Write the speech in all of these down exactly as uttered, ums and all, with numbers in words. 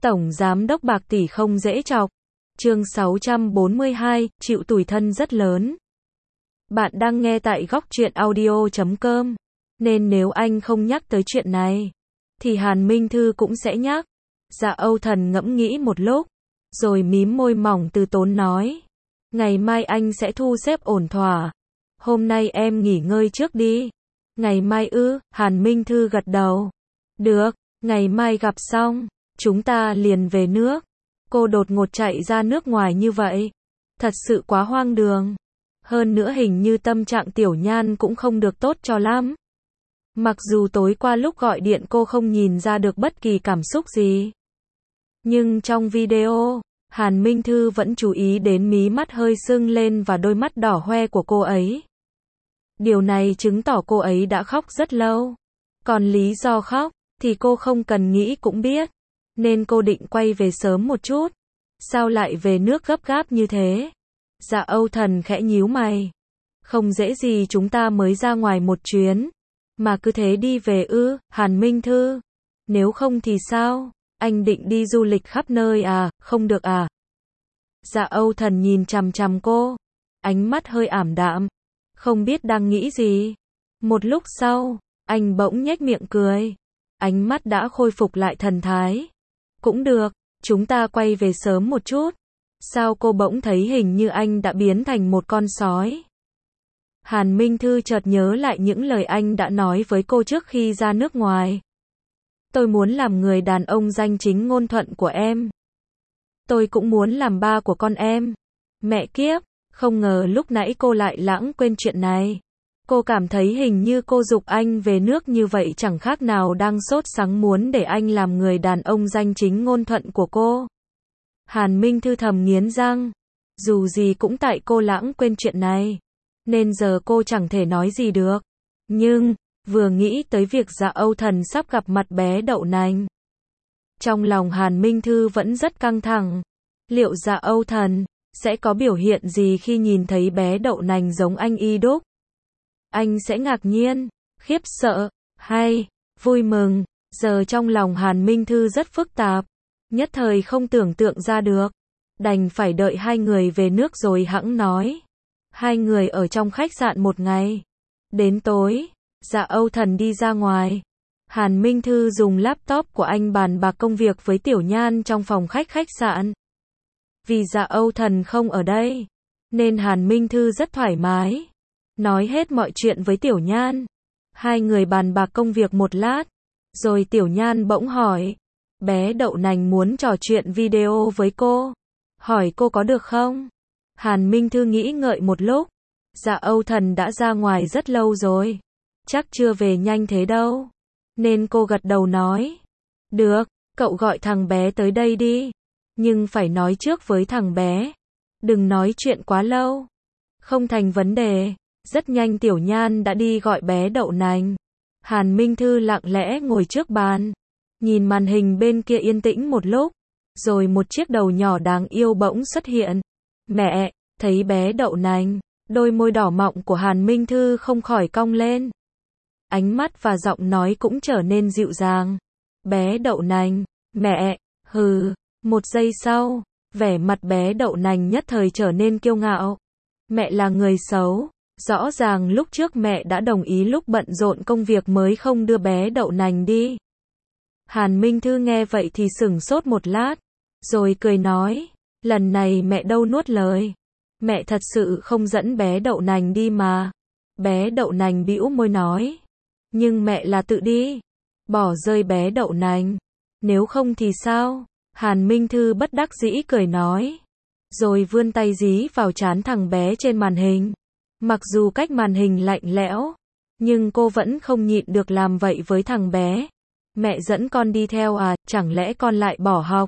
Tổng Giám đốc bạc tỷ không dễ chọc. Chương sáu trăm bốn mươi hai, chịu tủi thân rất lớn. Bạn đang nghe tại góc truyện audio chấm com. Nên nếu anh không nhắc tới chuyện này, thì Hàn Minh Thư cũng sẽ nhắc. Dạ Âu Thần ngẫm nghĩ một lúc, rồi mím môi mỏng từ tốn nói. Ngày mai anh sẽ thu xếp ổn thỏa. Hôm nay em nghỉ ngơi trước đi. Ngày mai ư, Hàn Minh Thư gật đầu. Được, ngày mai gặp xong, chúng ta liền về nước. Cô đột ngột chạy ra nước ngoài như vậy. Thật sự quá hoang đường. Hơn nữa hình như tâm trạng Tiểu Nhan cũng không được tốt cho lắm. Mặc dù tối qua lúc gọi điện cô không nhìn ra được bất kỳ cảm xúc gì. Nhưng trong video, Hàn Minh Thư vẫn chú ý đến mí mắt hơi sưng lên và đôi mắt đỏ hoe của cô ấy. Điều này chứng tỏ cô ấy đã khóc rất lâu. Còn lý do khóc, thì cô không cần nghĩ cũng biết. Nên cô định quay về sớm một chút. Sao lại về nước gấp gáp như thế? Dạ Âu Thần khẽ nhíu mày. Không dễ gì chúng ta mới ra ngoài một chuyến. Mà cứ thế đi về ư, Hàn Minh Thư. Nếu không thì sao? Anh định đi du lịch khắp nơi à, không được à? Dạ Âu Thần nhìn chằm chằm cô. Ánh mắt hơi ảm đạm. Không biết đang nghĩ gì. Một lúc sau, anh bỗng nhếch miệng cười. Ánh mắt đã khôi phục lại thần thái. Cũng được, chúng ta quay về sớm một chút. Sao cô bỗng thấy hình như anh đã biến thành một con sói? Hàn Minh Thư chợt nhớ lại những lời anh đã nói với cô trước khi ra nước ngoài. Tôi muốn làm người đàn ông danh chính ngôn thuận của em. Tôi cũng muốn làm ba của con em. Mẹ kiếp, không ngờ lúc nãy cô lại lãng quên chuyện này. Cô cảm thấy hình như cô giục anh về nước như vậy chẳng khác nào đang sốt sắng muốn để anh làm người đàn ông danh chính ngôn thuận của cô. Hàn Minh Thư thầm nghiến răng. Dù gì cũng tại cô lãng quên chuyện này. Nên giờ cô chẳng thể nói gì được. Nhưng, vừa nghĩ tới việc Dạ Âu Thần sắp gặp mặt bé đậu nành. Trong lòng Hàn Minh Thư vẫn rất căng thẳng. Liệu Dạ Âu Thần sẽ có biểu hiện gì khi nhìn thấy bé đậu nành giống anh y đúc? Anh sẽ ngạc nhiên, khiếp sợ, hay vui mừng? Giờ trong lòng Hàn Minh Thư rất phức tạp. Nhất thời không tưởng tượng ra được. Đành phải đợi hai người về nước rồi hẵng nói. Hai người ở trong khách sạn một ngày. Đến tối, Dạ Âu Thần đi ra ngoài. Hàn Minh Thư dùng laptop của anh bàn bạc công việc với Tiểu Nhan trong phòng khách khách sạn. Vì Dạ Âu Thần không ở đây, nên Hàn Minh Thư rất thoải mái. Nói hết mọi chuyện với Tiểu Nhan. Hai người bàn bạc công việc một lát. Rồi Tiểu Nhan bỗng hỏi. Bé đậu nành muốn trò chuyện video với cô. Hỏi cô có được không? Hàn Minh Thư nghĩ ngợi một lúc. Dạ Âu Thần đã ra ngoài rất lâu rồi. Chắc chưa về nhanh thế đâu. Nên cô gật đầu nói. Được, cậu gọi thằng bé tới đây đi. Nhưng phải nói trước với thằng bé. Đừng nói chuyện quá lâu. Không thành vấn đề. Rất nhanh Tiểu Nhan đã đi gọi bé đậu nành. Hàn Minh Thư lặng lẽ ngồi trước bàn. Nhìn màn hình bên kia yên tĩnh một lúc. Rồi một chiếc đầu nhỏ đáng yêu bỗng xuất hiện. Mẹ, thấy bé đậu nành. Đôi môi đỏ mọng của Hàn Minh Thư không khỏi cong lên. Ánh mắt và giọng nói cũng trở nên dịu dàng. Bé đậu nành, mẹ, hừ. Một giây sau, vẻ mặt bé đậu nành nhất thời trở nên kiêu ngạo. Mẹ là người xấu. Rõ ràng lúc trước mẹ đã đồng ý lúc bận rộn công việc mới không đưa bé đậu nành đi. Hàn Minh Thư nghe vậy thì sửng sốt một lát. Rồi cười nói. Lần này mẹ đâu nuốt lời. Mẹ thật sự không dẫn bé đậu nành đi mà. Bé đậu nành bĩu môi nói. Nhưng mẹ là tự đi. Bỏ rơi bé đậu nành. Nếu không thì sao? Hàn Minh Thư bất đắc dĩ cười nói. Rồi vươn tay dí vào trán thằng bé trên màn hình. Mặc dù cách màn hình lạnh lẽo. Nhưng cô vẫn không nhịn được làm vậy với thằng bé. Mẹ dẫn con đi theo à, chẳng lẽ con lại bỏ học?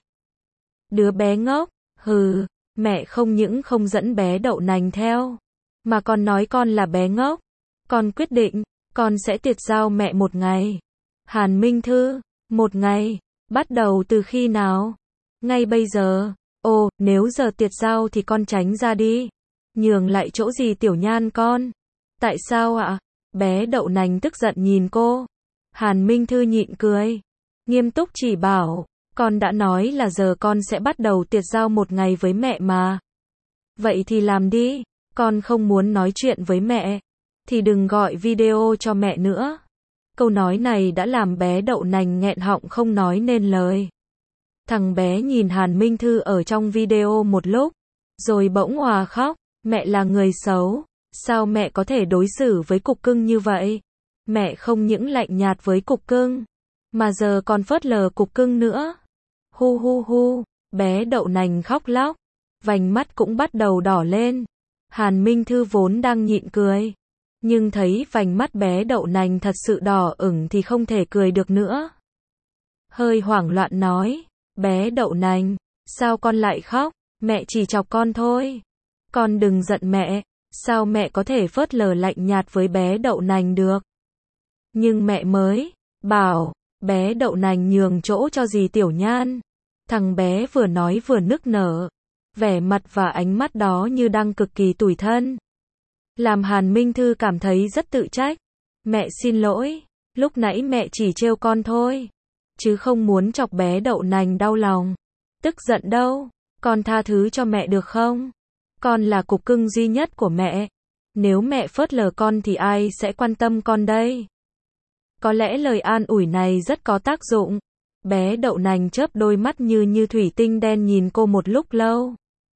Đứa bé ngốc, hừ, mẹ không những không dẫn bé đậu nành theo. Mà con nói con là bé ngốc. Con quyết định, con sẽ tiệt giao mẹ một ngày. Hàn Minh Thư, một ngày, bắt đầu từ khi nào? Ngay bây giờ. Ồ, nếu giờ tiệt giao thì con tránh ra đi. Nhường lại chỗ gì Tiểu Nhan con? Tại sao ạ? Bé đậu nành tức giận nhìn cô. Hàn Minh Thư nhịn cười. Nghiêm túc chỉ bảo. Con đã nói là giờ con sẽ bắt đầu tiệt giao một ngày với mẹ mà. Vậy thì làm đi, con không muốn nói chuyện với mẹ, thì đừng gọi video cho mẹ nữa. Câu nói này đã làm bé đậu nành nghẹn họng không nói nên lời. Thằng bé nhìn Hàn Minh Thư ở trong video một lúc, rồi bỗng òa khóc. Mẹ là người xấu, sao mẹ có thể đối xử với cục cưng như vậy? Mẹ không những lạnh nhạt với cục cưng, mà giờ còn phớt lờ cục cưng nữa. Hu hu hu, bé đậu nành khóc lóc, vành mắt cũng bắt đầu đỏ lên. Hàn Minh Thư vốn đang nhịn cười, nhưng thấy vành mắt bé đậu nành thật sự đỏ ửng thì không thể cười được nữa. Hơi hoảng loạn nói, bé đậu nành, sao con lại khóc? Mẹ chỉ chọc con thôi. Con đừng giận mẹ, sao mẹ có thể phớt lờ lạnh nhạt với bé đậu nành được? Nhưng mẹ mới bảo, bé đậu nành nhường chỗ cho dì Tiểu Nhan. Thằng bé vừa nói vừa nức nở, vẻ mặt và ánh mắt đó như đang cực kỳ tủi thân. Làm Hàn Minh Thư cảm thấy rất tự trách. Mẹ xin lỗi, lúc nãy mẹ chỉ trêu con thôi, chứ không muốn chọc bé đậu nành đau lòng, tức giận đâu. Con tha thứ cho mẹ được không? Con là cục cưng duy nhất của mẹ. Nếu mẹ phớt lờ con thì ai sẽ quan tâm con đây? Có lẽ lời an ủi này rất có tác dụng. Bé đậu nành chớp đôi mắt như như thủy tinh đen nhìn cô một lúc lâu.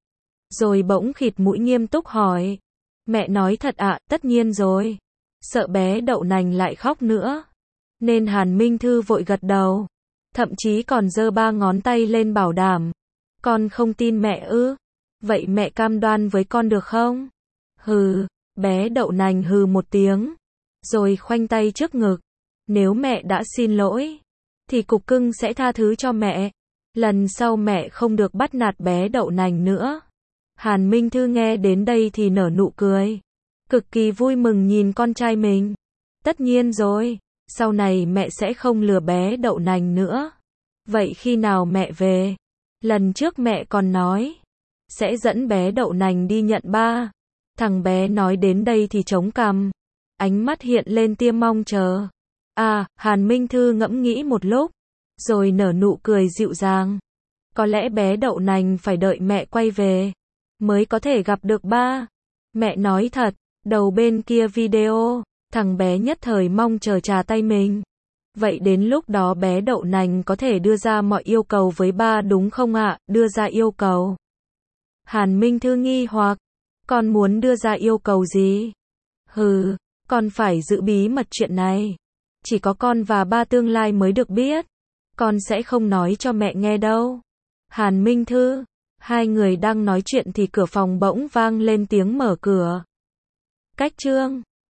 Rồi bỗng khịt mũi nghiêm túc hỏi. Mẹ nói thật ạ? Tất nhiên rồi. Sợ bé đậu nành lại khóc nữa, nên Hàn Minh Thư vội gật đầu, thậm chí còn giơ ba ngón tay lên bảo đảm. Con không tin mẹ ư? Vậy mẹ cam đoan với con được không? Hừ, bé đậu nành hừ một tiếng, rồi khoanh tay trước ngực. Nếu mẹ đã xin lỗi, thì cục cưng sẽ tha thứ cho mẹ. Lần sau mẹ không được bắt nạt bé đậu nành nữa. Hàn Minh Thư nghe đến đây thì nở nụ cười, cực kỳ vui mừng nhìn con trai mình. Tất nhiên rồi, sau này mẹ sẽ không lừa bé đậu nành nữa. Vậy khi nào mẹ về? Lần trước mẹ còn nói sẽ dẫn bé đậu nành đi nhận ba. Thằng bé nói đến đây thì chống cằm, ánh mắt hiện lên tia mong chờ. À, Hàn Minh Thư ngẫm nghĩ một lúc, rồi nở nụ cười dịu dàng. Có lẽ bé đậu nành phải đợi mẹ quay về mới có thể gặp được ba. Mẹ nói thật. Đầu bên kia video, thằng bé nhất thời mong chờ trà tay mình. Vậy đến lúc đó bé đậu nành có thể đưa ra mọi yêu cầu với ba đúng không ạ? Đưa ra yêu cầu? Hàn Minh Thư nghi hoặc. Con muốn đưa ra yêu cầu gì? Hừ, con phải giữ bí mật chuyện này. Chỉ có con và ba tương lai mới được biết. Con sẽ không nói cho mẹ nghe đâu. Hàn Minh Thư. Hai người đang nói chuyện thì cửa phòng bỗng vang lên tiếng mở cửa. Cách chương